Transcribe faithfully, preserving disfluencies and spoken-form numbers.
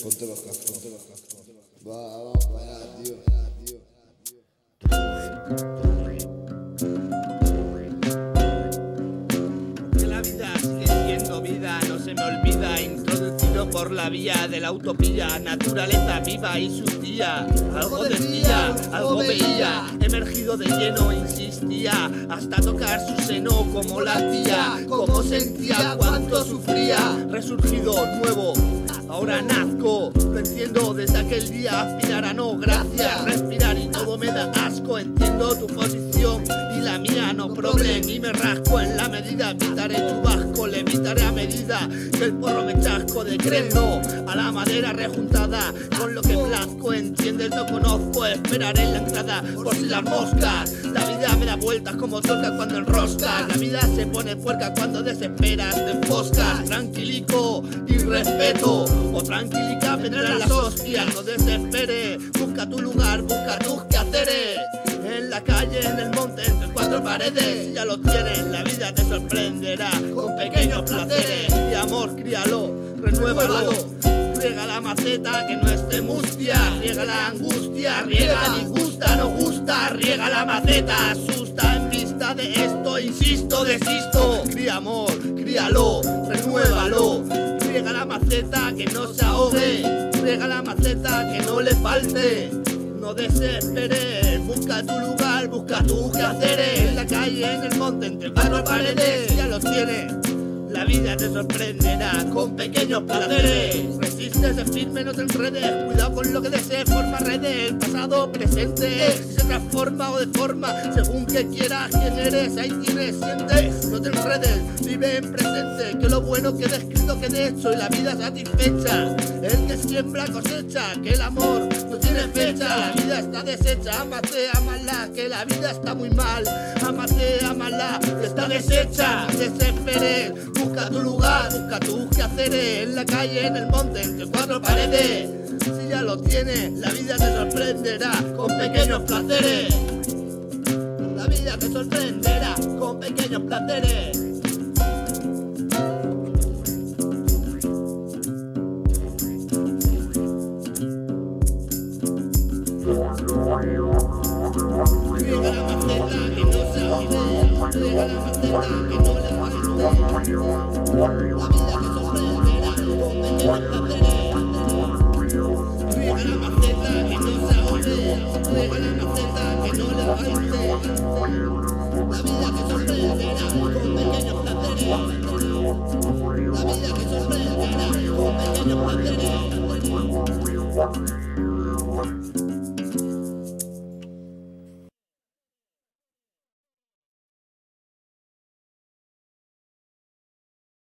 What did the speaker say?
Ponte los cascos, ponte los cascos. Va, va, vaya, tío, tío. Que la vida sigue siendo vida, no se me olvida. Introducido por la vía de la utopía, naturaleza viva y su tía. Algo decía, algo veía, emergido de lleno, insistía, hasta tocar su seno como latía. Cómo sentía, cuánto sufría, resurgido nuevo. Ahora nazco, lo entiendo desde aquel día. Aspirar a no, gracias, respirar y todo me da asco. Entiendo tu posición y la mía, no problem. Y me rasco en la medida, evitaré chubasco, le evitaré a medida que el porro me chasco. De crendo a la madera rejuntada, con lo que plazco, entiendes, no conozco. Esperaré en la entrada por si las moscas. La vida me da vueltas como toca cuando enroscas. La vida se pone puerca cuando desesperas, te enfoscas. Tranquilico y respeto, o tranquilica, vendrán las hostias. No desesperes, busca tu lugar, busca tus quehaceres. En la calle, en el monte, entre cuatro paredes. Si ya lo tienes, la vida te sorprenderá con pequeños placeres. Y amor, críalo, renuévalo. Riega la maceta que no esté mustia, riega la angustia, riega la disgusta, no gusta, riega la maceta, asusta en vista de esto, insisto, desisto. Cría amor, críalo, renuévalo. Riega la maceta que no se ahogue, riega la maceta que no le falte. No desesperes, busca tu lugar, busca tus quehaceres. En la calle, en el monte, entre cuatro paredes, ya lo tienes. La vida te sorprenderá con pequeños placeres. Resiste, sé firme, no te enredes. Cuidado con lo que desees, forma redes. El pasado, presente, si se transforma o deforma según que quieras, quién eres, ahí tienes, sientes. No te enredes, vive en presente, que lo bueno quede escrito, quede hecho y la vida satisfecha. El que siembra cosecha, que el amor no tiene fecha. La vida está deshecha, ámate, ámala, que la vida está muy mal. Ámate, ámala, que está deshecha. Desesperes, busca tu lugar, busca tus quehaceres. En la calle, en el monte, entre cuatro paredes. Si ya lo tienes, la vida te sorprenderá con pequeños placeres. La vida te sorprenderá con pequeños placeres. Riega la maceta que no se olvide, riega la maceta que no le falte. La vida te sorprenderá con pequeños placeres. Riega la maceta que no se olvide, riega la maceta que no le falte. La vida te sorprenderá con pequeños placeres. La vida te sorprenderá con pequeños placeres.